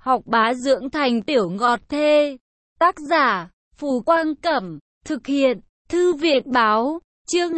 học bá dưỡng thành tiểu ngọt thê. Tác giả, Phù Quang Cẩm, thực hiện, Thư viện Báo, chương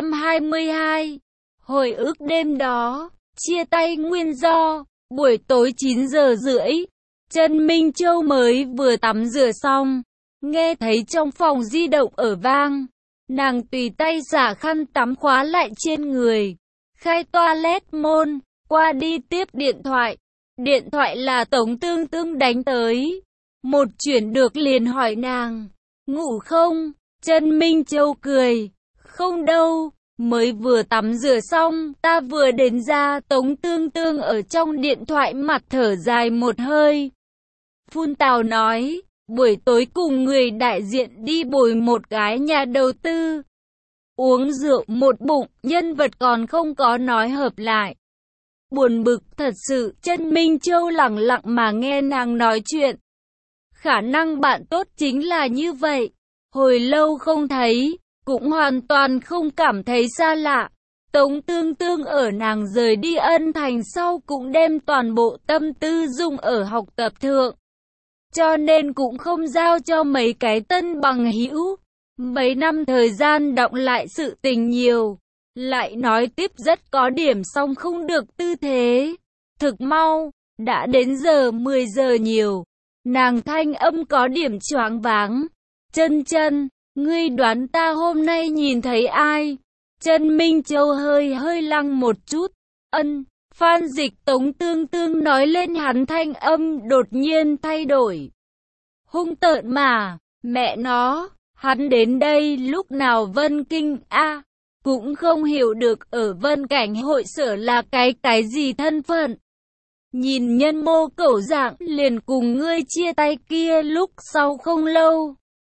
222. Hồi ức đêm đó, chia tay nguyên do, buổi tối 9 giờ rưỡi, Trần Minh Châu mới vừa tắm rửa xong, nghe thấy trong phòng di động ở vang. Nàng tùy tay xả khăn tắm khóa lại trên người, khai toilet môn, qua đi tiếp điện thoại. Điện thoại là Tống Tương Tương đánh tới. Một chuyển được liền hỏi nàng, ngủ không? Trần Minh Châu cười, không đâu, mới vừa tắm rửa xong, ta vừa đến ra. Tống Tương Tương ở trong điện thoại mặt thở dài một hơi. Phun tào nói, buổi tối cùng người đại diện đi bồi một cái nhà đầu tư. Uống rượu một bụng, nhân vật còn không có nói hợp lại. Buồn bực thật sự. Trần Minh Châu lẳng lặng mà nghe nàng nói chuyện. Khả năng bạn tốt chính là như vậy. Hồi lâu không thấy, cũng hoàn toàn không cảm thấy xa lạ. Tống Tương Tương ở nàng rời đi Ân Thành sau cũng đem toàn bộ tâm tư dùng ở học tập thượng. Cho nên cũng không giao cho mấy cái tân bằng hữu. Mấy năm thời gian đọng lại sự tình nhiều. Lại nói tiếp rất có điểm song không được tư thế. Thực mau, đã đến giờ 10 giờ nhiều. Nàng thanh âm có điểm choáng váng. Chân chân, ngươi đoán ta hôm nay nhìn thấy ai? Trần Minh Châu hơi lăng một chút. Phan Dịch. Tống Tương Tương nói lên, hắn thanh âm đột nhiên thay đổi. Hung tợn mà, mẹ nó, hắn đến đây lúc nào? Vân Kinh a, cũng không hiểu được ở Vân Cảnh hội sở là cái gì thân phận. Nhìn nhân mô cẩu dạng liền cùng ngươi chia tay kia lúc sau không lâu.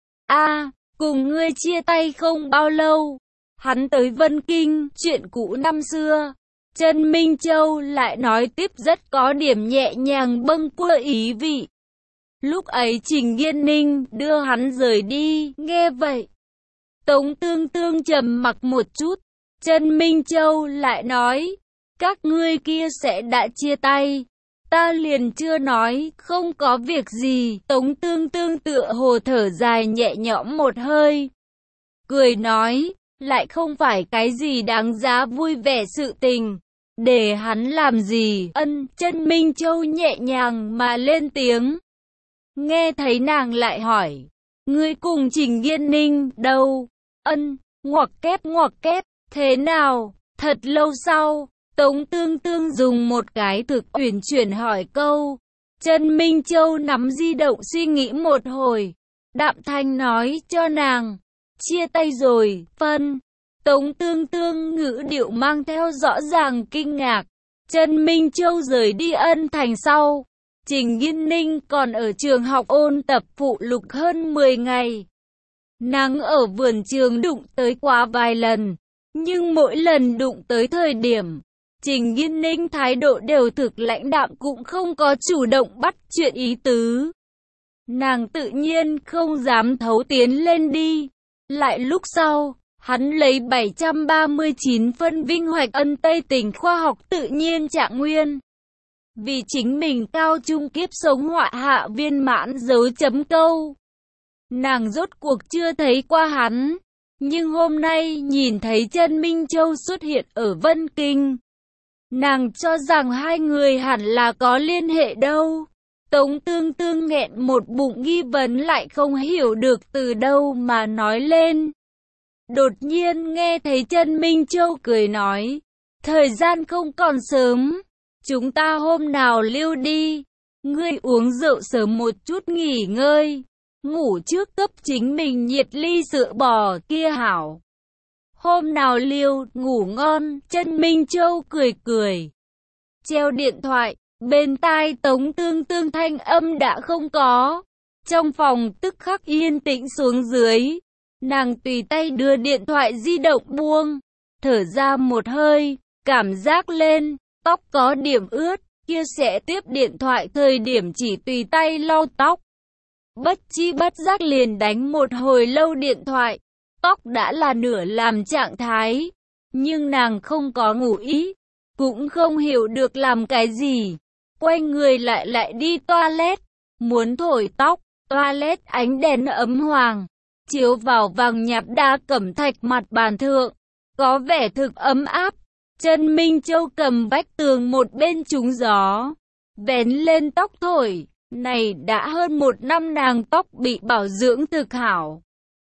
Cùng ngươi chia tay không bao lâu, hắn tới Vân Kinh, chuyện cũ năm xưa. Trần Minh Châu lại nói tiếp rất có điểm nhẹ nhàng bâng quơ ý vị. Lúc ấy Trình Nghiên Ninh đưa hắn rời đi. Nghe vậy, Tống Tương Tương trầm mặc một chút. Trần Minh Châu lại nói, các ngươi kia sẽ đã chia tay. Ta liền chưa nói, không có việc gì. Tống Tương Tương tựa hồ thở dài nhẹ nhõm một hơi. Cười nói, lại không phải cái gì đáng giá vui vẻ sự tình. Để hắn làm gì? Trần Minh Châu nhẹ nhàng mà lên tiếng. Nghe thấy nàng lại hỏi, ngươi cùng Trình Nghiên Ninh đâu? Ngoặc kép, thế nào? Thật lâu sau, Tống Tương Tương dùng một cái thực uyển chuyển hỏi câu. Trần Minh Châu nắm di động suy nghĩ một hồi, đạm thanh nói cho nàng, chia tay rồi. Tống Tương Tương ngữ điệu mang theo rõ ràng kinh ngạc. Trần Minh Châu rời đi Ân Thành sau, Trình Nghiên Ninh còn ở trường học ôn tập phụ lục hơn 10 ngày. Nàng ở vườn trường đụng tới quá vài lần, nhưng mỗi lần đụng tới thời điểm, Trình Nghiên Ninh thái độ đều thực lãnh đạm, cũng không có chủ động bắt chuyện ý tứ. Nàng tự nhiên không dám thấu tiến lên đi. Lại lúc sau, hắn lấy 739 phân vinh hoạch Ân Tây tỉnh khoa học tự nhiên trạng nguyên. Vì chính mình cao trung kiếp sống họa hạ viên mãn dấu chấm câu. Nàng rốt cuộc chưa thấy qua hắn, nhưng hôm nay nhìn thấy Trần Minh Châu xuất hiện ở Vân Kinh. Nàng cho rằng hai người hẳn là có liên hệ đâu. Tống Tương Tương nghẹn một bụng nghi vấn lại không hiểu được từ đâu mà nói lên. Đột nhiên nghe thấy Trần Minh Châu cười nói, thời gian không còn sớm, chúng ta hôm nào lưu đi, ngươi uống rượu sớm một chút nghỉ ngơi, ngủ trước cấp chính mình nhiệt ly sữa bò kia hảo. Hôm nào lưu, ngủ ngon. Trần Minh Châu cười. Treo điện thoại, bên tai Tống Tương Tương thanh âm đã không có. Trong phòng tức khắc yên tĩnh xuống dưới. Nàng tùy tay đưa điện thoại di động buông, thở ra một hơi, cảm giác lên, tóc có điểm ướt, kia sẽ tiếp điện thoại thời điểm chỉ tùy tay lau tóc. Bất chi bất giác liền đánh một hồi lâu điện thoại, tóc đã là nửa làm trạng thái, nhưng nàng không có ngủ ý, cũng không hiểu được làm cái gì. quay người lại đi toilet, muốn thổi tóc. Toilet ánh đèn ấm hoàng, chiếu vào vàng nhạt đá cẩm thạch mặt bàn thượng, có vẻ thực ấm áp. Chân Minh Châu cầm vách tường một bên trúng gió, vén lên tóc thổi. Này đã hơn 1 năm nàng tóc bị bảo dưỡng thực hảo,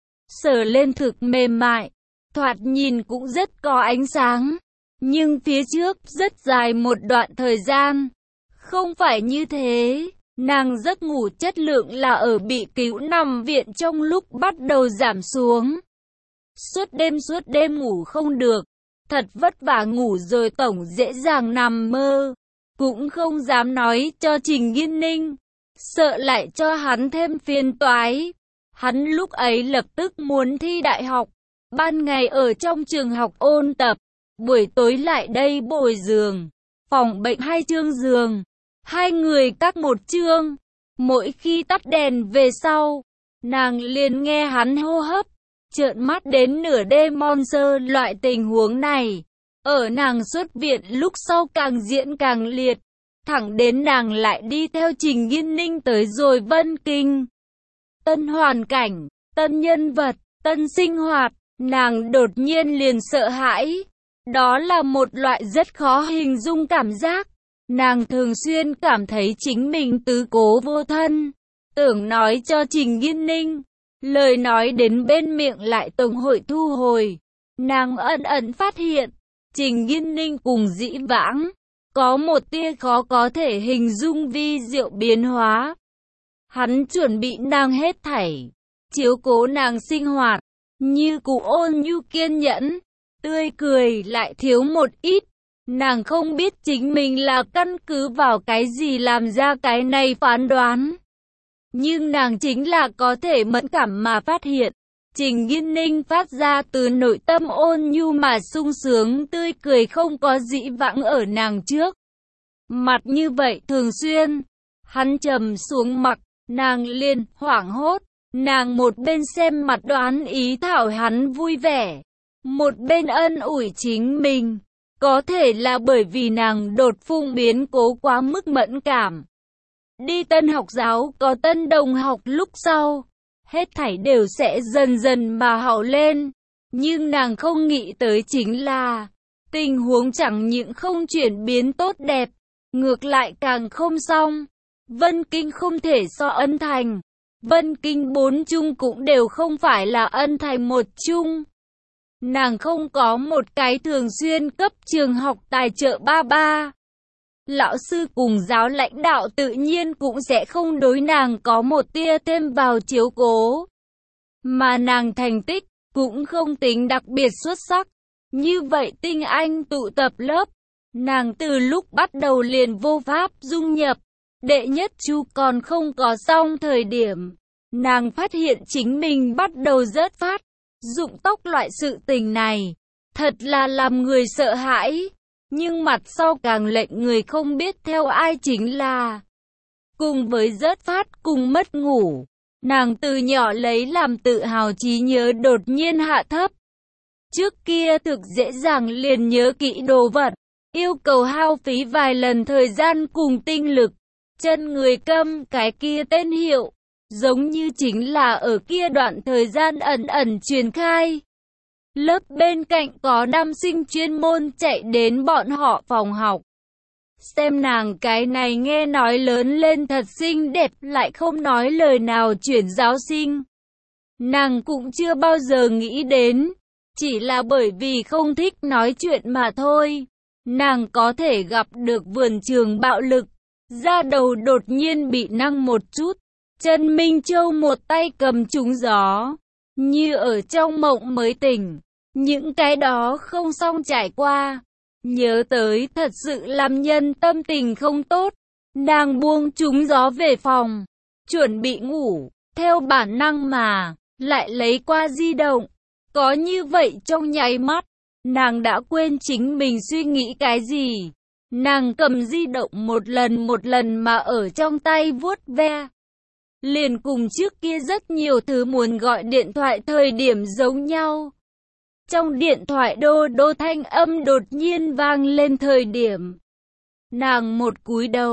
sờ lên thực mềm mại, thoạt nhìn cũng rất có ánh sáng. Nhưng phía trước rất dài một đoạn thời gian, không phải như thế. Nàng giấc ngủ chất lượng là ở bị cứu nằm viện trong lúc bắt đầu giảm xuống. Suốt đêm ngủ không được, thật vất vả ngủ rồi tổng dễ dàng nằm mơ. Cũng không dám nói cho Trình Nghiên Ninh, sợ lại cho hắn thêm phiền toái. Hắn lúc ấy lập tức muốn thi đại học, ban ngày ở trong trường học ôn tập, buổi tối lại đây bồi giường. Phòng bệnh 2 chương giường, 2 người các một chương. Mỗi khi tắt đèn về sau, nàng liền nghe hắn hô hấp, trợn mắt đến nửa đêm monster. Loại tình huống này, ở nàng xuất viện lúc sau càng diễn càng liệt, thẳng đến nàng lại đi theo Trình Nghiên Ninh tới rồi Vân Kinh. Tân hoàn cảnh, tân nhân vật, tân sinh hoạt, nàng đột nhiên liền sợ hãi. Đó là một loại rất khó hình dung cảm giác. Nàng thường xuyên cảm thấy chính mình tứ cố vô thân, tưởng nói cho Trình Nghiên Ninh, lời nói đến bên miệng lại tổng hội thu hồi. Nàng ẩn phát hiện, Trình Nghiên Ninh cùng dĩ vãng, có một tia khó có thể hình dung vi diệu biến hóa. Hắn chuẩn bị nàng hết thảy, chiếu cố nàng sinh hoạt, như cụ ôn nhu kiên nhẫn, tươi cười lại thiếu một ít. Nàng không biết chính mình là căn cứ vào cái gì làm ra cái này phán đoán. Nhưng nàng chính là có thể mẫn cảm mà phát hiện. Trình Nghiên Ninh phát ra từ nội tâm ôn nhu mà sung sướng tươi cười không có dĩ vãng ở nàng trước. Mặt như vậy thường xuyên, hắn trầm xuống mặt, nàng liền hoảng hốt. Nàng một bên xem mặt đoán ý thảo hắn vui vẻ, một bên ân ủi chính mình. Có thể là bởi vì nàng đột phung biến cố quá mức mẫn cảm. Đi tân học giáo có tân đồng học lúc sau, hết thảy đều sẽ dần dần mà hậu lên. Nhưng nàng không nghĩ tới chính là, tình huống chẳng những không chuyển biến tốt đẹp, ngược lại càng không xong. Vân Kinh không thể so Ân Thành. Vân Kinh 4 trung cũng đều không phải là Ân Thành 1 trung. Nàng không có một cái thường xuyên cấp trường học tài trợ ba. Lão sư cùng giáo lãnh đạo tự nhiên cũng sẽ không đối nàng có một tia thêm vào chiếu cố. Mà nàng thành tích cũng không tính đặc biệt xuất sắc. Như vậy tinh anh tụ tập lớp, nàng từ lúc bắt đầu liền vô pháp dung nhập. Đệ nhất chu còn không có xong thời điểm, nàng phát hiện chính mình bắt đầu rớt phát. Rụng tóc loại sự tình này, thật là làm người sợ hãi, nhưng mặt sau càng lệnh người không biết theo ai chính là. Cùng với rớt phát cùng mất ngủ, nàng từ nhỏ lấy làm tự hào trí nhớ đột nhiên hạ thấp. Trước kia thực dễ dàng liền nhớ kỹ đồ vật, yêu cầu hao phí vài lần thời gian cùng tinh lực. Chân người câm cái kia tên hiệu, giống như chính là ở kia đoạn thời gian ẩn truyền khai. Lớp bên cạnh có nam sinh chuyên môn chạy đến bọn họ phòng học. Xem nàng cái này nghe nói lớn lên thật xinh đẹp lại không nói lời nào chuyển giáo sinh. Nàng cũng chưa bao giờ nghĩ đến, chỉ là bởi vì không thích nói chuyện mà thôi. Nàng có thể gặp được vườn trường bạo lực, da đầu đột nhiên bị năng một chút. Trần Minh Châu một tay cầm trúng gió, như ở trong mộng mới tỉnh. Những cái đó không xong trải qua, nhớ tới thật sự làm nhân tâm tình không tốt. Nàng buông trúng gió về phòng, chuẩn bị ngủ, theo bản năng mà, lại lấy qua di động. Có như vậy trong nháy mắt, nàng đã quên chính mình suy nghĩ cái gì. Nàng cầm di động một lần mà ở trong tay vuốt ve. Liền cùng trước kia rất nhiều thứ muốn gọi điện thoại thời điểm giống nhau. Trong điện thoại đô đô thanh âm đột nhiên vang lên thời điểm. Nàng một cúi đầu,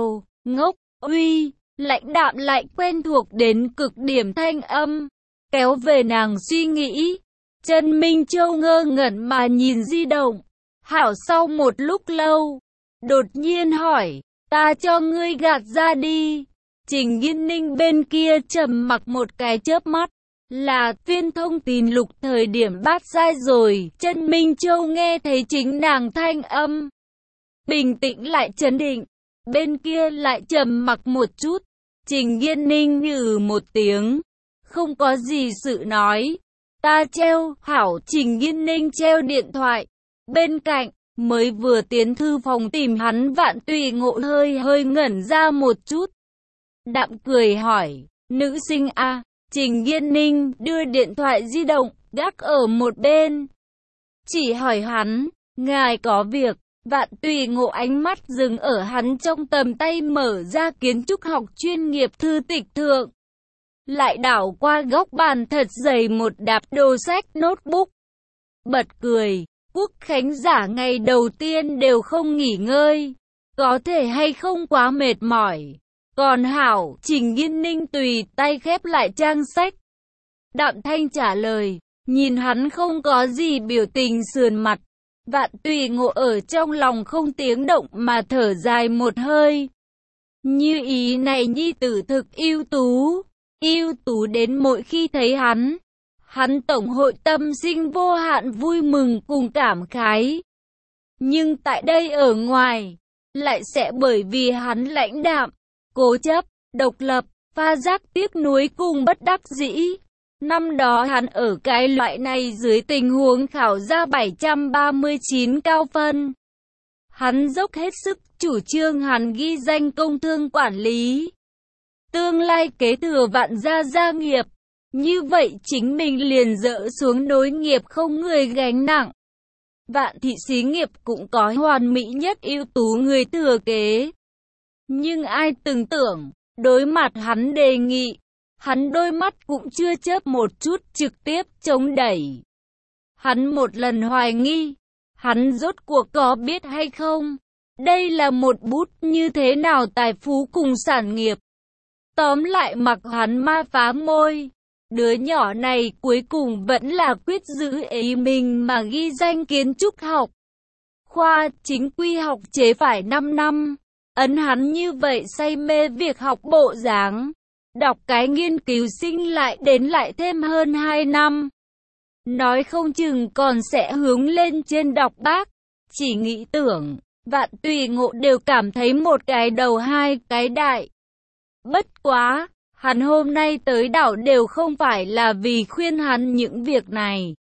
ngốc uy, lãnh đạm lại quen thuộc đến cực điểm thanh âm, kéo về nàng suy nghĩ. Trần Minh Châu ngơ ngẩn mà nhìn di động. Hảo sau một lúc lâu, đột nhiên hỏi, ta cho ngươi gạt ra đi. Trình Nghiên Ninh bên kia trầm mặc một cái chớp mắt. Là viên thông tin lục thời điểm bắt sai rồi. Trần Minh Châu nghe thấy chính nàng thanh âm, bình tĩnh lại trấn định. Bên kia lại trầm mặc một chút. Trình Nghiên Ninh nhừ một tiếng, không có gì sự nói. Ta treo. Hảo. Trình Nghiên Ninh treo điện thoại. Bên cạnh, mới vừa tiến thư phòng tìm hắn Vạn Tùy Ngộ hơi ngẩn ra một chút. Đạm cười hỏi, nữ sinh a? Trình Nghiên Ninh đưa điện thoại di động, gác ở một bên. Chỉ hỏi hắn, ngài có việc. Vạn Tùy Ngộ ánh mắt dừng ở hắn trong tầm tay mở ra kiến trúc học chuyên nghiệp thư tịch thượng. Lại đảo qua góc bàn thật dày một đạp đồ sách notebook. Bật cười, Quốc khánh giả ngày đầu tiên đều không nghỉ ngơi. Có thể hay không quá mệt mỏi. Còn hảo. Trình Nghiên Ninh tùy tay khép lại trang sách. Đạm thanh trả lời, nhìn hắn không có gì biểu tình sườn mặt. Vạn Tùy Ngộ ở trong lòng không tiếng động mà thở dài một hơi. Như ý này nhi tử thực ưu tú đến mỗi khi thấy hắn tổng hội tâm sinh vô hạn vui mừng cùng cảm khái. Nhưng tại đây ở ngoài, lại sẽ bởi vì hắn lãnh đạm, cố chấp, độc lập, pha giác tiếc nuối cùng bất đắc dĩ. Năm đó hắn ở cái loại này dưới tình huống khảo ra 739 cao phân. Hắn dốc hết sức chủ trương hắn ghi danh công thương quản lý. Tương lai kế thừa Vạn gia nghiệp. Như vậy chính mình liền dỡ xuống nối nghiệp không người gánh nặng. Vạn thị xí nghiệp cũng có hoàn mỹ nhất ưu tú người thừa kế. Nhưng ai từng tưởng, đối mặt hắn đề nghị, hắn đôi mắt cũng chưa chớp một chút trực tiếp chống đẩy. Hắn một lần hoài nghi, hắn rốt cuộc có biết hay không? Đây là một bút như thế nào tài phú cùng sản nghiệp. Tóm lại mặc hắn ma phá môi. Đứa nhỏ này cuối cùng vẫn là quyết giữ ý mình mà ghi danh kiến trúc học. Khoa chính quy học chế phải 5 năm. Ấn hắn như vậy say mê việc học bộ dáng. Đọc cái nghiên cứu sinh lại thêm hơn 2 năm. Nói không chừng còn sẽ hướng lên trên đọc bác. Chỉ nghĩ tưởng, Vạn Tùy Ngộ đều cảm thấy một cái đầu hai cái đại. Bất quá, hắn hôm nay tới đảo đều không phải là vì khuyên hắn những việc này,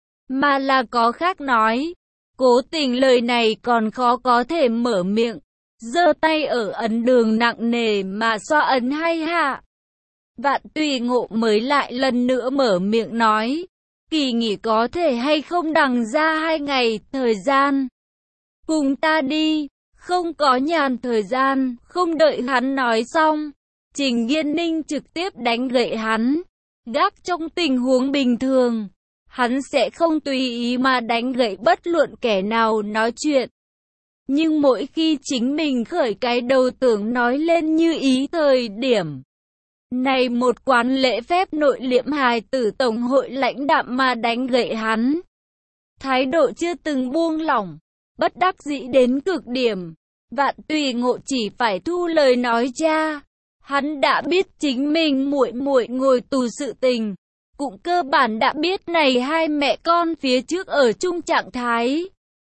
mà là có khác nói. Cố tình lời này còn khó có thể mở miệng, giơ tay ở ấn đường nặng nề mà xoa ấn hay hạ. Vạn Tùy Ngộ mới lại lần nữa mở miệng nói, kỳ nghỉ có thể hay không đằng ra 2 ngày thời gian. Cùng ta đi, không có nhàn thời gian. Không đợi hắn nói xong, Trình Nghiên Ninh trực tiếp đánh gậy hắn. Gác trong tình huống bình thường, hắn sẽ không tùy ý mà đánh gậy bất luận kẻ nào nói chuyện. Nhưng mỗi khi chính mình khởi cái đầu tưởng nói lên như ý thời điểm này, một quán lễ phép nội liễm hài tử tổng hội lãnh đạm mà đánh gậy hắn. Thái độ chưa từng buông lỏng, bất đắc dĩ đến cực điểm. Vạn Tùy Ngộ chỉ phải thu lời nói ra. Hắn đã biết chính mình muội muội ngồi tù sự tình, cũng cơ bản đã biết này hai mẹ con phía trước ở chung trạng thái.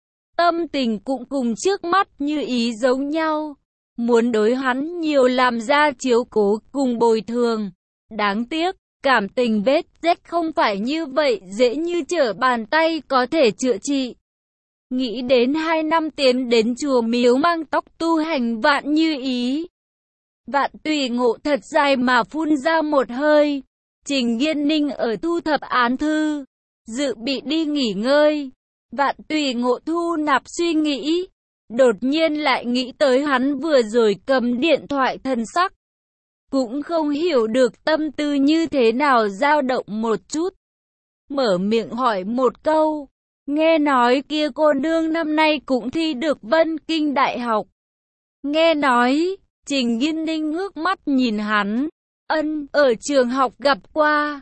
Tâm tình cũng cùng trước mắt như ý giống nhau, muốn đối hắn nhiều làm ra chiếu cố cùng bồi thường. Đáng tiếc, cảm tình vết rách không phải như vậy dễ như trở bàn tay có thể chữa trị. Nghĩ đến 2 năm tiến đến chùa miếu mang tóc tu hành Vạn Như Ý, Vạn Tùy Ngộ thật dài mà phun ra một hơi. Trình Nghiên Ninh ở thu thập án thư, dự bị đi nghỉ ngơi. Vạn Tùy Ngộ thu nạp suy nghĩ, đột nhiên lại nghĩ tới hắn vừa rồi cầm điện thoại thần sắc. Cũng không hiểu được tâm tư như thế nào dao động một chút. Mở miệng hỏi một câu, nghe nói kia cô nương năm nay cũng thi được Vân Kinh Đại học. Nghe nói, Trình Nghiên Ninh ngước mắt nhìn hắn. Ở trường học gặp qua.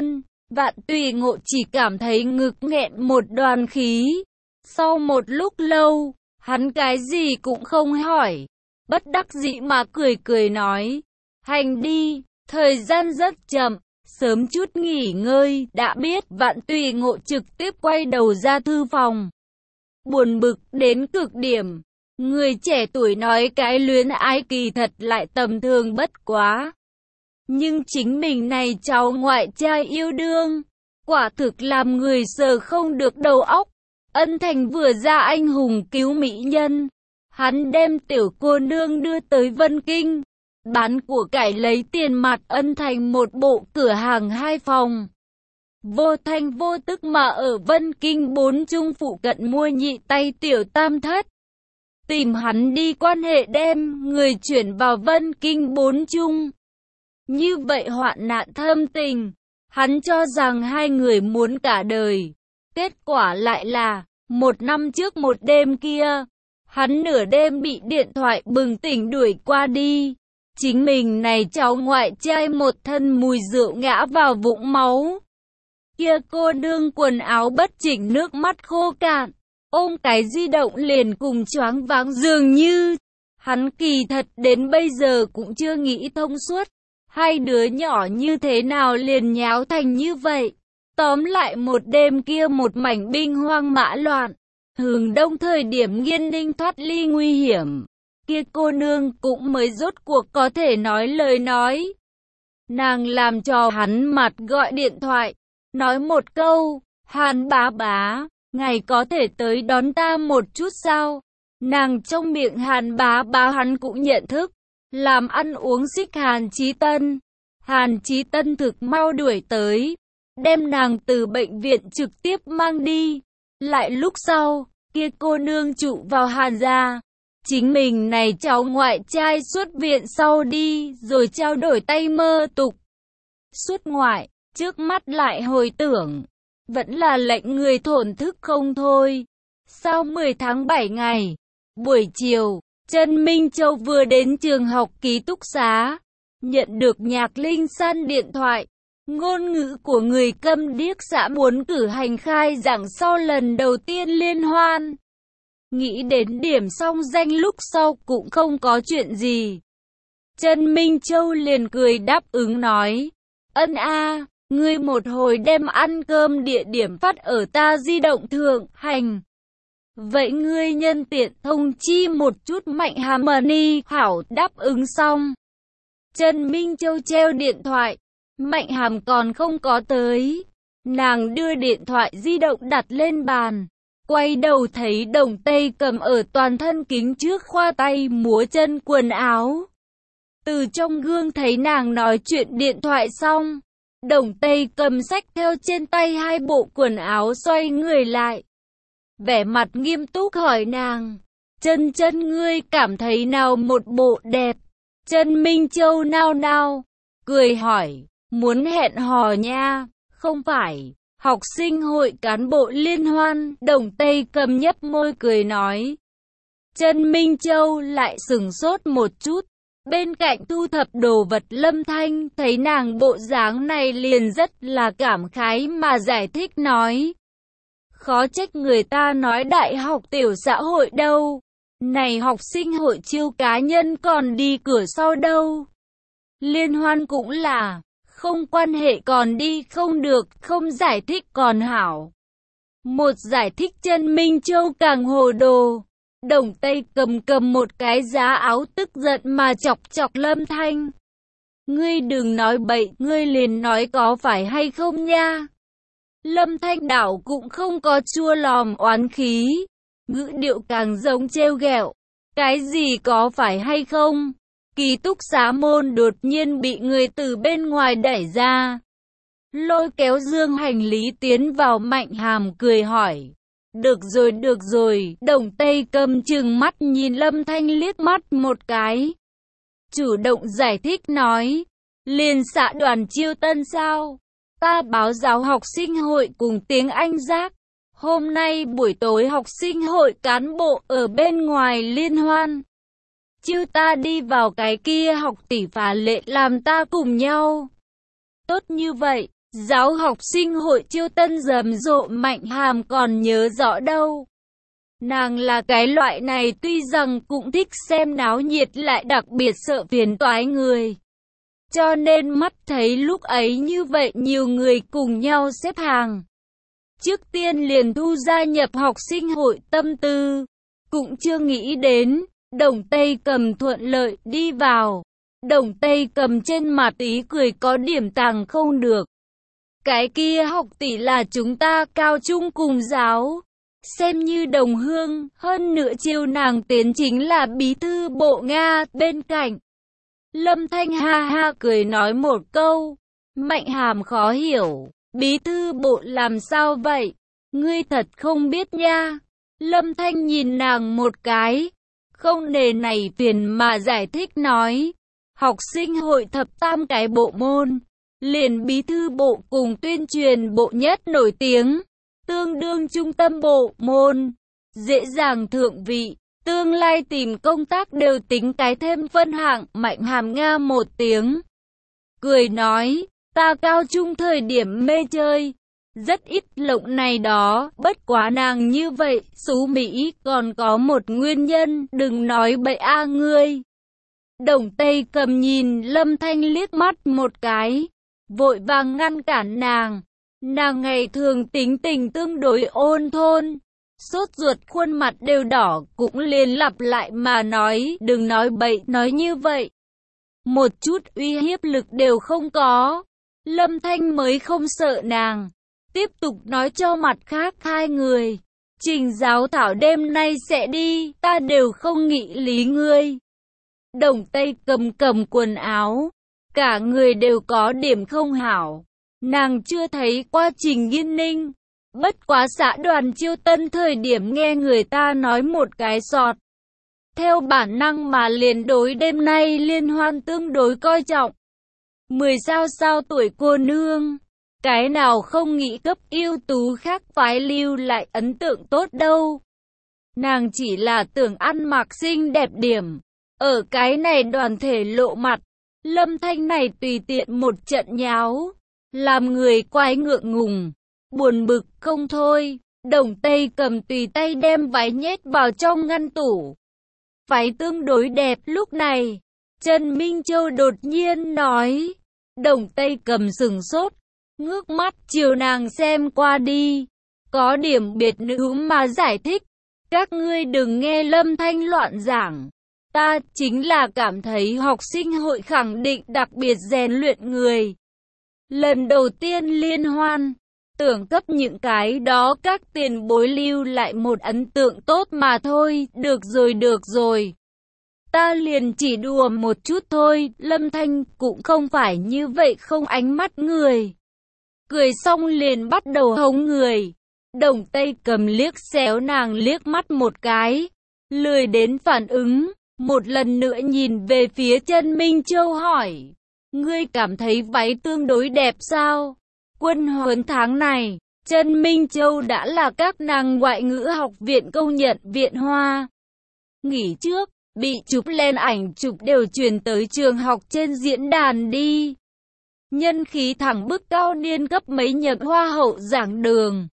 Vạn Tùy Ngộ chỉ cảm thấy ngực nghẹn một đoàn khí. Sau một lúc lâu, hắn cái gì cũng không hỏi. Bất đắc dĩ mà cười nói. Hành đi, thời gian rất chậm, sớm chút nghỉ ngơi, đã biết. Vạn Tùy Ngộ trực tiếp quay đầu ra thư phòng. Buồn bực đến cực điểm. Người trẻ tuổi nói cái luyến ái kỳ thật lại tầm thường bất quá. Nhưng chính mình này cháu ngoại trai yêu đương, quả thực làm người sờ không được đầu óc. Ân Thành vừa ra anh hùng cứu mỹ nhân, hắn đem tiểu cô nương đưa tới Vân Kinh, bán của cải lấy tiền mặt. Ân Thành một bộ cửa hàng 2 phòng. Vô thanh vô tức mà ở Vân Kinh 4 trung phụ cận mua nhị tay tiểu tam thất. Tìm hắn đi quan hệ đem người chuyển vào Vân Kinh 4 trung. Như vậy hoạn nạn thâm tình, hắn cho rằng hai người muốn cả đời. Kết quả lại là, 1 năm trước một đêm kia, hắn nửa đêm bị điện thoại bừng tỉnh đuổi qua đi. Chính mình này cháu ngoại trai một thân mùi rượu ngã vào vũng máu. Kia cô nương quần áo bất chỉnh, nước mắt khô cạn, ôm cái di động liền cùng choáng váng dường như. Hắn kỳ thật đến bây giờ cũng chưa nghĩ thông suốt. Hai đứa nhỏ như thế nào liền nháo thành như vậy. Tóm lại một đêm kia một mảnh binh hoang mã loạn. Hướng đông thời điểm Nghiên Ninh thoát ly nguy hiểm, kia cô nương cũng mới rốt cuộc có thể nói lời nói. Nàng làm cho hắn mặt gọi điện thoại, nói một câu, Hàn bá bá, ngài có thể tới đón ta một chút sao? Nàng trong miệng Hàn bá bá hắn cũng nhận thức, làm ăn uống xích Hàn Chí Tân. Hàn Chí Tân thực mau đuổi tới, đem nàng từ bệnh viện trực tiếp mang đi. Lại lúc sau, kia cô nương trụ vào Hàn gia. Chính mình này cháu ngoại trai xuất viện sau đi, rồi trao đổi tay mơ tục. Xuất ngoại, trước mắt lại hồi tưởng, vẫn là lệnh người thổn thức không thôi. Sau 10 tháng 7 ngày, buổi chiều, Trần Minh Châu vừa đến trường học ký túc xá, nhận được Nhạc Linh San điện thoại. Ngôn ngữ của người câm điếc xã muốn cử hành khai giảng sau lần đầu tiên liên hoan. Nghĩ đến điểm xong danh lúc sau cũng không có chuyện gì. Trần Minh Châu liền cười đáp ứng nói. Ngươi một hồi đem ăn cơm địa điểm phát ở ta di động thượng, hành. Vậy ngươi nhân tiện thông chi một chút Mạnh Hàm Ni, hảo, đáp ứng xong. Trần Minh Châu treo điện thoại. Mạnh Hàm còn không có tới. Nàng đưa điện thoại di động đặt lên bàn. Quay đầu thấy Đồng Tây Cầm ở toàn thân kính trước khoa tay múa chân quần áo. Từ trong gương thấy nàng nói chuyện điện thoại xong, Đồng Tây Cầm xách theo trên tay 2 bộ quần áo xoay người lại. Vẻ mặt nghiêm túc hỏi nàng, Chân ngươi cảm thấy nào một bộ đẹp? Trần Minh Châu nao nao, cười hỏi, muốn hẹn hò nha, không phải, học sinh hội cán bộ liên hoan. Đồng Tây Cầm nhấp môi cười nói. Trần Minh Châu lại sửng sốt một chút, bên cạnh thu thập đồ vật Lâm Thanh thấy nàng bộ dáng này liền rất là cảm khái mà giải thích nói. Khó trách người ta nói đại học tiểu xã hội đâu, này học sinh hội chiêu cá nhân còn đi cửa sau đâu. Liên hoan cũng là, không quan hệ còn đi không được, không giải thích còn hảo. Một giải thích Trần Minh Châu càng hồ đồ. Đồng Tây cầm một cái giá áo tức giận mà chọc Lâm Thanh. Ngươi đừng nói bậy, ngươi liền nói có phải hay không nha. Lâm Thanh đảo cũng không có chua lòm oán khí, ngữ điệu càng giống trêu ghẹo. Cái gì có phải hay không? Ký túc xá môn đột nhiên bị người từ bên ngoài đẩy ra, lôi kéo dương hành lý tiến vào. Mạnh Hàm cười hỏi. Được rồi, Đồng Tây Cầm trừng mắt nhìn Lâm Thanh liếc mắt một cái. Chủ động giải thích nói, liên xã đoàn chiêu tân sao? Ta báo giáo học sinh hội cùng tiếng Anh giác. Hôm nay buổi tối học sinh hội cán bộ ở bên ngoài liên hoan. chiêu ta đi vào cái kia học tỷ phá lệ làm ta cùng nhau. Tốt như vậy, giáo học sinh hội chiêu tân rầm rộ Mạnh Hàm còn nhớ rõ đâu. Nàng là cái loại này tuy rằng cũng thích xem náo nhiệt lại đặc biệt sợ phiền toái người. Cho nên mắt thấy lúc ấy như vậy nhiều người cùng nhau xếp hàng. Trước tiên liền thu gia nhập học sinh hội tâm tư. Cũng chưa nghĩ đến, Đồng Tây Cầm thuận lợi đi vào. Đồng Tây Cầm trên mặt ý cười có điểm tàng không được. Cái kia học tỷ là chúng ta cao trung cùng giáo. Xem như đồng hương, hơn nữa chiêu nàng tiến chính là bí thư bộ Nga bên cạnh. Lâm Thanh ha ha cười nói một câu. Mạnh Hàm khó hiểu, bí thư bộ làm sao vậy? Ngươi thật không biết nha. Lâm Thanh nhìn nàng một cái, không nề này phiền mà giải thích nói. Học sinh hội thập tam cái bộ môn, liền bí thư bộ cùng tuyên truyền bộ nhất nổi tiếng, tương đương trung tâm bộ môn, dễ dàng thượng vị, tương lai tìm công tác đều tính cái thêm phân hạng. Mạnh Hàm nga một tiếng, cười nói, ta cao trung thời điểm mê chơi, rất ít lộng này đó, bất quá nàng như vậy, xú Mỹ còn có một nguyên nhân, đừng nói bậy a ngươi. Đồng Tây Cầm nhìn Lâm Thanh liếc mắt một cái, vội vàng ngăn cản nàng. Nàng ngày thường tính tình tương đối ôn thôn, sốt ruột khuôn mặt đều đỏ, cũng liền lặp lại mà nói, đừng nói bậy, nói như vậy. Một chút uy hiếp lực đều không có. Lâm Thanh mới không sợ nàng. Tiếp tục nói cho mặt khác hai người. Trình giáo thảo đêm nay sẽ đi, ta đều không nghĩ lý ngươi. Đồng Tây Cầm cầm quần áo, cả người đều có điểm không hảo. Nàng chưa thấy qua Trình Nghiên Ninh. Bất quá xã đoàn chiêu tân thời điểm nghe người ta nói một cái sọt. Theo bản năng mà liền đối đêm nay liên hoan tương đối coi trọng. 10 sao tuổi cô nương. Cái nào không nghĩ cấp ưu tú khác phái lưu lại ấn tượng tốt đâu. Nàng chỉ là tưởng ăn mặc xinh đẹp điểm. Ở cái này đoàn thể lộ mặt. Lâm Thanh này tùy tiện một trận nháo. Làm người quái ngượng ngùng. Buồn bực không thôi. Đồng Tây Cầm tùy tay đem váy nhét vào trong ngăn tủ. Váy tương đối đẹp lúc này. Trần Minh Châu đột nhiên nói. Đồng Tây Cầm sửng sốt. Ngước mắt chiều nàng xem qua đi. Có điểm biệt nữ mà giải thích. Các ngươi đừng nghe Lâm Thanh loạn giảng. Ta chính là cảm thấy học sinh hội khẳng định đặc biệt rèn luyện người. Lần đầu tiên liên hoan, tưởng cấp những cái đó các tiền bối lưu lại một ấn tượng tốt mà thôi. Được rồi. Ta liền chỉ đùa một chút thôi. Lâm Thanh cũng không phải như vậy không ánh mắt người. Cười xong liền bắt đầu hống người. Đồng Tây Cầm liếc xéo nàng liếc mắt một cái, lười đến phản ứng. Một lần nữa nhìn về phía Trần Minh Châu hỏi. Ngươi cảm thấy váy tương đối đẹp sao? Quân huấn tháng này, Trần Minh Châu đã là các nàng ngoại ngữ học viện công nhận viện hoa. Nghỉ trước, bị chụp lên ảnh chụp đều truyền tới trường học trên diễn đàn đi. Nhân khí thẳng bức cao niên cấp mấy nhập hoa hậu giảng đường.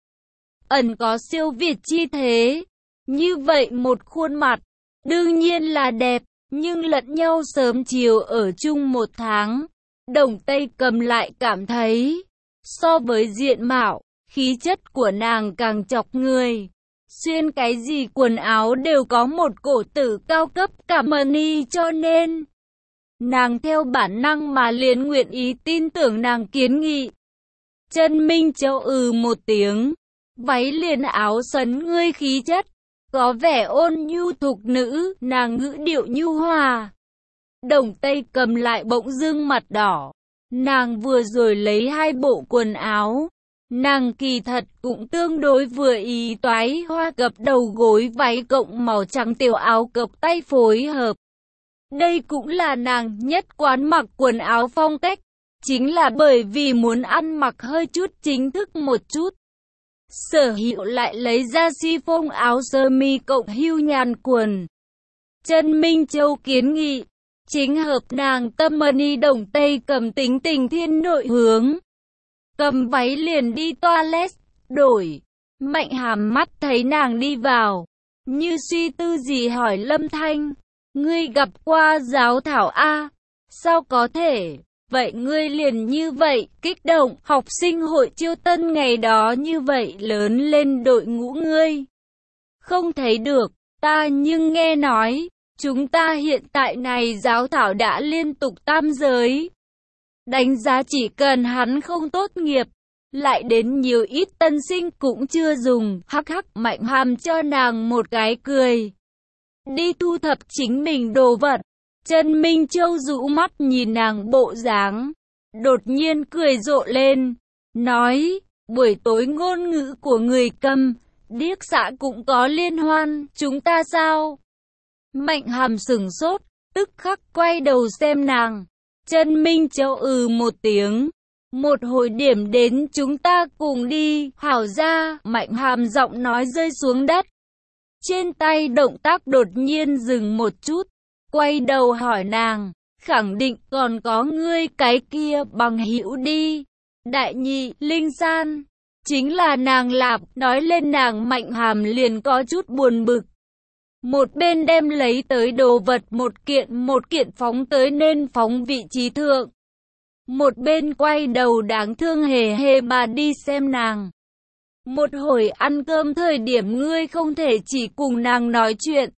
Ẩn có siêu việt chi thế. Như vậy một khuôn mặt, đương nhiên là đẹp, nhưng lẫn nhau sớm chiều ở chung một tháng. Đồng Tây Cầm lại cảm thấy, so với diện mạo, khí chất của nàng càng chọc người. Xuyên cái gì quần áo đều có một cổ tử cao cấp cả money, cho nên nàng theo bản năng mà liền nguyện ý tin tưởng nàng kiến nghị. Trần Minh Châu một tiếng, váy liền áo sấn ngươi khí chất, có vẻ ôn nhu thục nữ, nàng ngữ điệu nhu hòa. Đồng Tây Cầm lại bỗng dưng mặt đỏ. Nàng vừa rồi lấy 2 bộ quần áo. Nàng kỳ thật cũng tương đối vừa ý toái hoa gập đầu gối váy cộng màu trắng tiểu áo cộc tay phối hợp. Đây cũng là nàng nhất quán mặc quần áo phong cách. Chính là bởi vì muốn ăn mặc hơi chút chính thức một chút. Sở Hiệu lại lấy ra chiffon áo sơ mi cộng hưu nhàn quần. Trần Minh Châu kiến nghị, chính hợp nàng tâm mani. Đồng Tây Cầm tính tình thiên nội hướng, cầm váy liền đi toilet, đổi. Mạnh Hàm mắt thấy nàng đi vào, như suy tư gì hỏi Lâm Thanh, ngươi gặp qua giáo thảo a? Sao có thể? Vậy ngươi liền như vậy, kích động, học sinh hội chiêu tân ngày đó như vậy lớn lên đội ngũ ngươi. Không thấy được, ta nhưng nghe nói, chúng ta hiện tại này giáo thảo đã liên tục tam giới. Đánh giá chỉ cần hắn không tốt nghiệp, lại đến nhiều ít tân sinh cũng chưa dùng, hắc hắc. Mạnh Hàm cho nàng một cái cười. Đi thu thập chính mình đồ vật. Trần Minh Châu rũ mắt nhìn nàng bộ dáng, đột nhiên cười rộ lên, nói, buổi tối ngôn ngữ của người Câm, điếc xã cũng có liên hoan, chúng ta sao? Mạnh Hàm sửng sốt, tức khắc quay đầu xem nàng. Trần Minh Châu một tiếng. Một hồi điểm đến chúng ta cùng đi, hảo ra. Mạnh Hàm giọng nói rơi xuống đất. Trên tay động tác đột nhiên dừng một chút. Quay đầu hỏi nàng, khẳng định còn có ngươi cái kia bằng hữu đi. Đại nhị, Linh San. Chính là nàng Lạp, nói lên nàng Mạnh Hàm liền có chút buồn bực. Một bên đem lấy tới đồ vật một kiện phóng tới nên phóng vị trí thượng. Một bên quay đầu đáng thương hề hề mà đi xem nàng. Một hồi ăn cơm thời điểm ngươi không thể chỉ cùng nàng nói chuyện.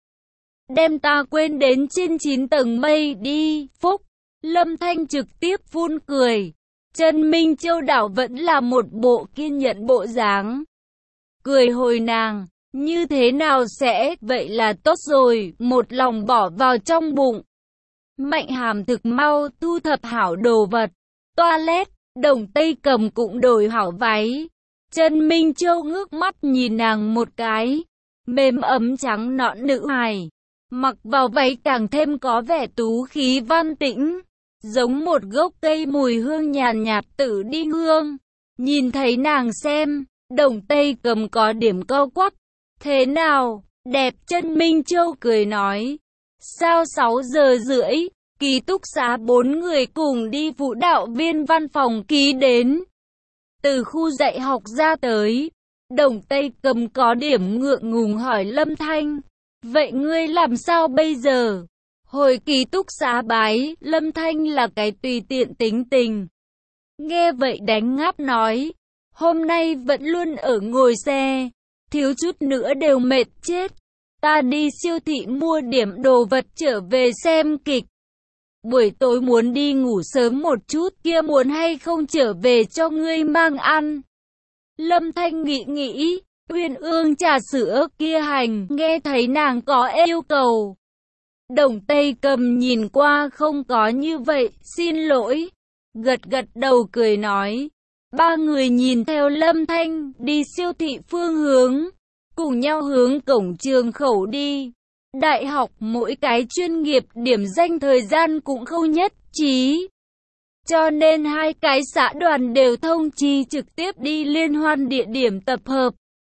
Đem ta quên đến trên 9 tầng mây đi, Phúc. Lâm Thanh trực tiếp phun cười. Trần Minh Châu đảo vẫn là một bộ kiên nhẫn bộ dáng. Cười hồi nàng, như thế nào sẽ, vậy là tốt rồi, một lòng bỏ vào trong bụng. Mạnh Hàm thực mau thu thập hảo đồ vật. Toilet, Đồng Tây Cầm cũng đổi hảo váy. Trần Minh Châu ngước mắt nhìn nàng một cái. Mềm ấm trắng nõn nữ hài. Mặc vào váy càng thêm có vẻ tú khí văn tĩnh. Giống một gốc cây mùi hương nhàn nhạt tự đi hương. Nhìn thấy nàng xem, Đồng Tây Cầm có điểm câu quắp. Thế nào, đẹp? Trần Minh Châu cười nói. Sao 6 giờ rưỡi? Ký túc xá 4 người cùng đi vũ đạo viên văn phòng ký đến. Từ khu dạy học ra tới, Đồng Tây Cầm có điểm ngượng ngùng hỏi Lâm Thanh. Vậy ngươi làm sao bây giờ? Hồi ký túc xá bái, Lâm Thanh là cái tùy tiện tính tình. Nghe vậy đánh ngáp nói. Hôm nay vẫn luôn ở ngồi xe, thiếu chút nữa đều mệt chết. Ta đi siêu thị mua điểm đồ vật trở về xem kịch. Buổi tối muốn đi ngủ sớm một chút, kia muốn hay không trở về cho ngươi mang ăn. Lâm Thanh nghĩ, Uyên Ương trà sữa kia hành, nghe thấy nàng có yêu cầu. Đồng Tây Cầm nhìn qua không có như vậy, xin lỗi. Gật đầu cười nói. Ba người nhìn theo Lâm Thanh đi siêu thị phương hướng, cùng nhau hướng cổng trường khẩu đi. Đại học mỗi cái chuyên nghiệp điểm danh thời gian cũng không nhất trí. Cho nên hai cái xã đoàn đều thông chi trực tiếp đi liên hoan địa điểm tập hợp.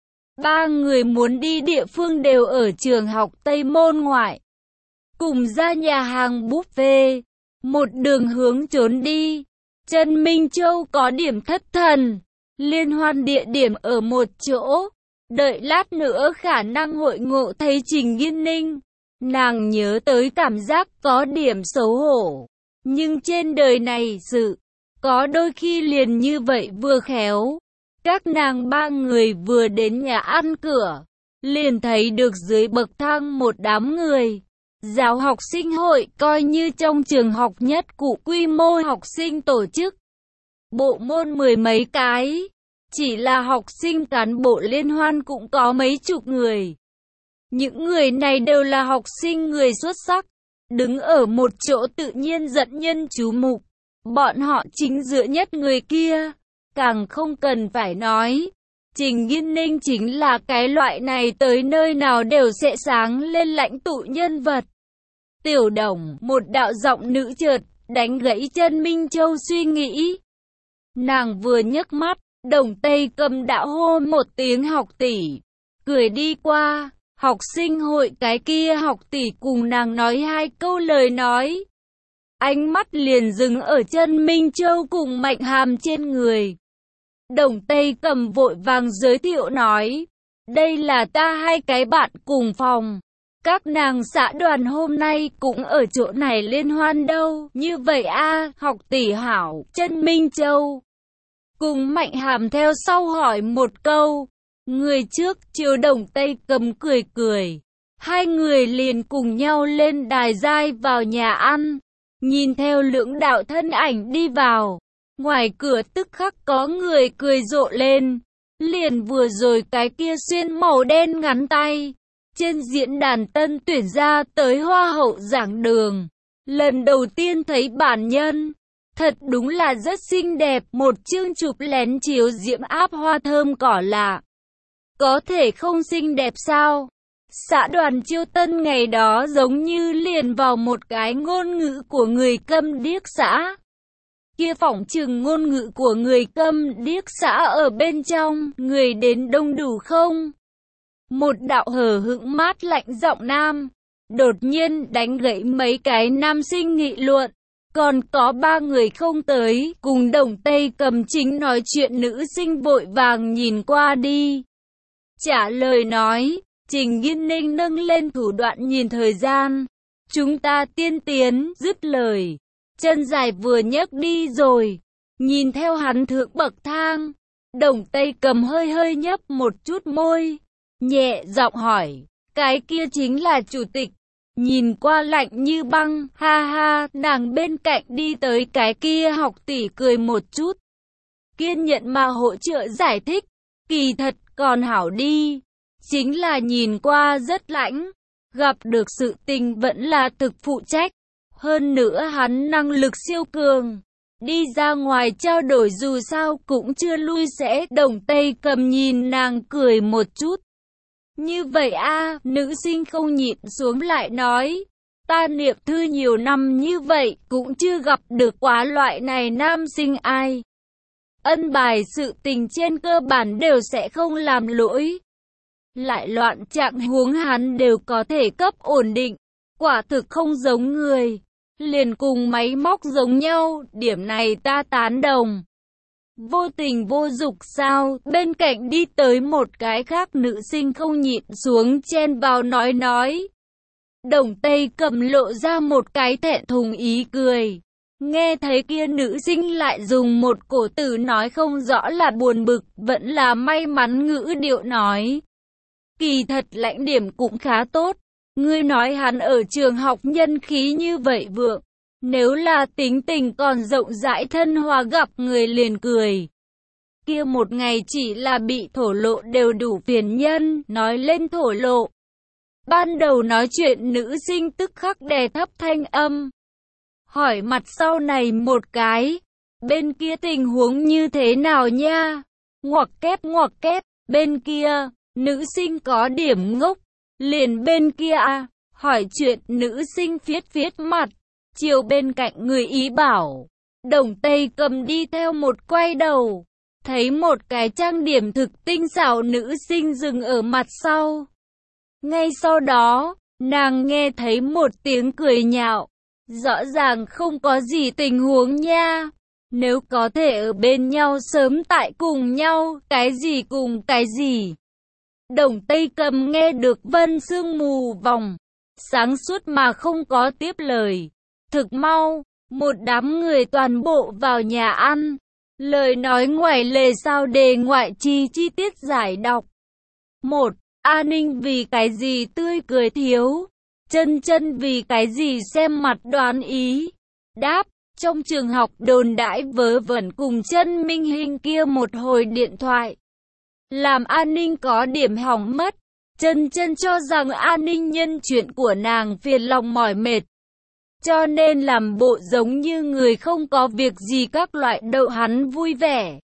Ba người muốn đi địa phương đều ở trường học Tây Môn ngoại. Cùng ra nhà hàng buffet, một đường hướng trốn đi. Trần Minh Châu có điểm thất thần. Liên hoan địa điểm ở một chỗ. Đợi lát nữa khả năng hội ngộ thấy Trình Nghiên Ninh. Nàng nhớ tới cảm giác có điểm xấu hổ. Nhưng trên đời này sự có đôi khi liền như vậy vừa khéo. Các nàng ba người vừa đến nhà ăn cửa, liền thấy được dưới bậc thang một đám người. Giáo học sinh hội coi như trong trường học nhất cụ quy mô học sinh tổ chức. Bộ môn 10 mấy cái. Chỉ là học sinh cán bộ liên hoan cũng có mấy chục người. Những người này đều là học sinh người xuất sắc. Đứng ở một chỗ tự nhiên dẫn nhân chú mục. Bọn họ chính giữa nhất người kia. Càng không cần phải nói. Trình Nghiên Ninh chính là cái loại này tới nơi nào đều sẽ sáng lên lãnh tụ nhân vật. Tiểu Đồng, một đạo giọng nữ chợt đánh gãy Trần Minh Châu suy nghĩ. Nàng vừa nhấc mắt, Đồng Tây Cầm đã hô một tiếng học tỷ, cười đi qua. Học sinh hội cái kia học tỷ cùng nàng nói 2 câu lời nói. Ánh mắt liền dừng ở chân Minh Châu cùng Mạnh Hàm trên người. Đồng Tây Cầm vội vàng giới thiệu nói, đây là ta 2 cái bạn cùng phòng. Các nàng xã đoàn hôm nay cũng ở chỗ này liên hoan đâu. Như vậy a, học tỷ hảo. Chân Minh Châu cùng Mạnh Hàm theo sau hỏi một câu. Người trước chiều Đồng Tây Cầm cười cười. 2 người liền cùng nhau lên đài giai vào nhà ăn. Nhìn theo lưỡng đạo thân ảnh đi vào. Ngoài cửa tức khắc có người cười rộ lên. Liền vừa rồi cái kia xuyên màu đen ngắn tay. Trên diễn đàn tân tuyển ra tới hoa hậu giảng đường. Lần đầu tiên thấy bản nhân. Thật đúng là rất xinh đẹp. Một chương chụp lén chiếu diễm áp hoa thơm cỏ lạ. Có thể không xinh đẹp sao? Xã đoàn Chiêu Tân ngày đó giống như liền vào một cái ngôn ngữ của người câm điếc xã. Kia phỏng chừng ngôn ngữ của người câm điếc xã ở bên trong, người đến đông đủ không? Một đạo hờ hững mát lạnh giọng nam, đột nhiên đánh gãy mấy cái nam sinh nghị luận. Còn có 3 người không tới, cùng Đồng Tây Cầm chính nói chuyện nữ sinh vội vàng nhìn qua đi. Trả lời nói, Trình Nghiên Ninh nâng lên thủ đoạn nhìn thời gian. Chúng ta tiên tiến, dứt lời. Chân dài vừa nhấc đi rồi. Nhìn theo hắn thượng bậc thang. Đồng Tây Cầm hơi hơi nhấp một chút môi. Nhẹ giọng hỏi, cái kia chính là chủ tịch. Nhìn qua lạnh như băng, ha ha, nàng bên cạnh đi tới cái kia học tỷ cười một chút. Kiên nhẫn mà hỗ trợ giải thích, kỳ thật còn hảo đi. Chính là nhìn qua rất lãnh, gặp được sự tình vẫn là thực phụ trách. Hơn nữa hắn năng lực siêu cường. Đi ra ngoài trao đổi dù sao cũng chưa lui sẽ. Đồng Tây Cầm nhìn nàng cười một chút. Như vậy a, nữ sinh không nhịn xuống lại nói. Ta niệm thư nhiều năm như vậy cũng chưa gặp được quá loại này nam sinh ai. Ân bài sự tình trên cơ bản đều sẽ không làm lỗi. Lại loạn trạng huống hắn đều có thể cấp ổn định. Quả thực không giống người. Liền cùng máy móc giống nhau, điểm này ta tán đồng. Vô tình vô dục sao, bên cạnh đi tới một cái khác nữ sinh không nhịn xuống chen vào nói. Đồng Tây Cầm lộ ra một cái thẹn thùng ý cười. Nghe thấy kia nữ sinh lại dùng một cổ từ nói không rõ là buồn bực, vẫn là may mắn ngữ điệu nói. Kỳ thật lãnh điểm cũng khá tốt. Ngươi nói hắn ở trường học nhân khí như vậy vượng. Nếu là tính tình còn rộng rãi thân hòa gặp người liền cười. Kia một ngày chỉ là bị thổ lộ đều đủ phiền nhân, nói lên thổ lộ. Ban đầu nói chuyện nữ sinh tức khắc đè thấp thanh âm. Hỏi mặt sau này một cái. Bên kia tình huống như thế nào nha? Ngoặc kép, bên kia, nữ sinh có điểm ngốc. Liền bên kia à? Hỏi chuyện nữ sinh phiết mặt. Chiều bên cạnh người ý bảo. Đồng Tây Cầm đi theo một quay đầu. Thấy một cái trang điểm thực tinh xảo nữ sinh dừng ở mặt sau. Ngay sau đó, nàng nghe thấy một tiếng cười nhạo. Rõ ràng không có gì tình huống nha. Nếu có thể ở bên nhau sớm tại cùng nhau, cái gì cùng cái gì. Đồng Tây Cầm nghe được vân sương mù vòng. Sáng suốt mà không có tiếp lời. Thực mau, một đám người toàn bộ vào nhà ăn. Lời nói ngoài lề sao đề ngoại chi tiết giải đọc. 1. A Ninh vì cái gì tươi cười thiếu. Chân vì cái gì xem mặt đoán ý. Đáp, trong trường học đồn đãi vớ vẩn cùng Chân Minh Hình kia một hồi điện thoại. Làm An Ninh có điểm hỏng mất. Chân cho rằng An Ninh nhân chuyện của nàng phiền lòng mỏi mệt. Cho nên làm bộ giống như người không có việc gì các loại đậu hắn vui vẻ.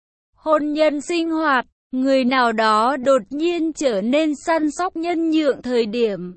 Hôn nhân sinh hoạt, người nào đó đột nhiên trở nên săn sóc nhân nhượng thời điểm.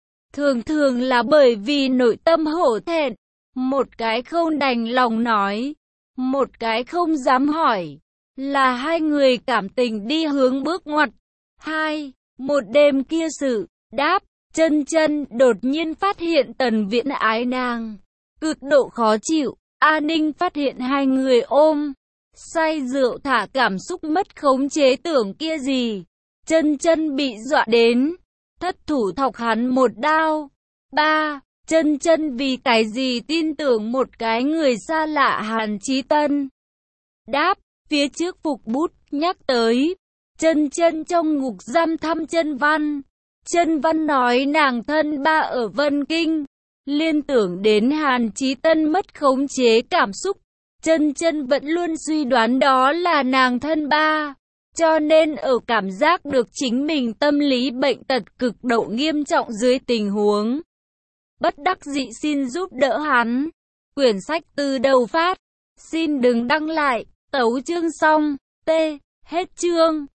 Thường là bởi vì nội tâm hổ thẹn, một cái không đành lòng nói, một cái không dám hỏi, là 2 người cảm tình đi hướng bước ngoặt. 2. Một đêm kia sự, đáp, chân chân đột nhiên phát hiện Tần Viễn ái nàng. Cực độ khó chịu, A Ninh phát hiện hai người ôm. Say rượu thả cảm xúc mất khống chế tưởng kia gì. Chân chân bị dọa đến. Thất thủ thọc hắn một đao. 3. Chân chân vì cái gì tin tưởng một cái người xa lạ Hàn Chí Tân? Đáp, phía trước Phục Bút nhắc tới. Chân chân trong ngục giam thăm Chân Văn. Chân Văn nói nàng thân ba ở Vân Kinh. Liên tưởng đến Hàn Chí Tân mất khống chế cảm xúc. Chân chân vẫn luôn suy đoán đó là nàng thân ba. Cho nên ở cảm giác được chính mình tâm lý bệnh tật cực độ nghiêm trọng dưới tình huống bất đắc dĩ xin giúp đỡ hắn. Quyển sách từ đầu phát. Xin đừng đăng lại. Tấu chương xong. T. Hết chương.